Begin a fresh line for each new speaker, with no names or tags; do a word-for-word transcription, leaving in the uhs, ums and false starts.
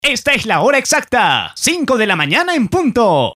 Esta es la hora exacta, cinco de la mañana en punto.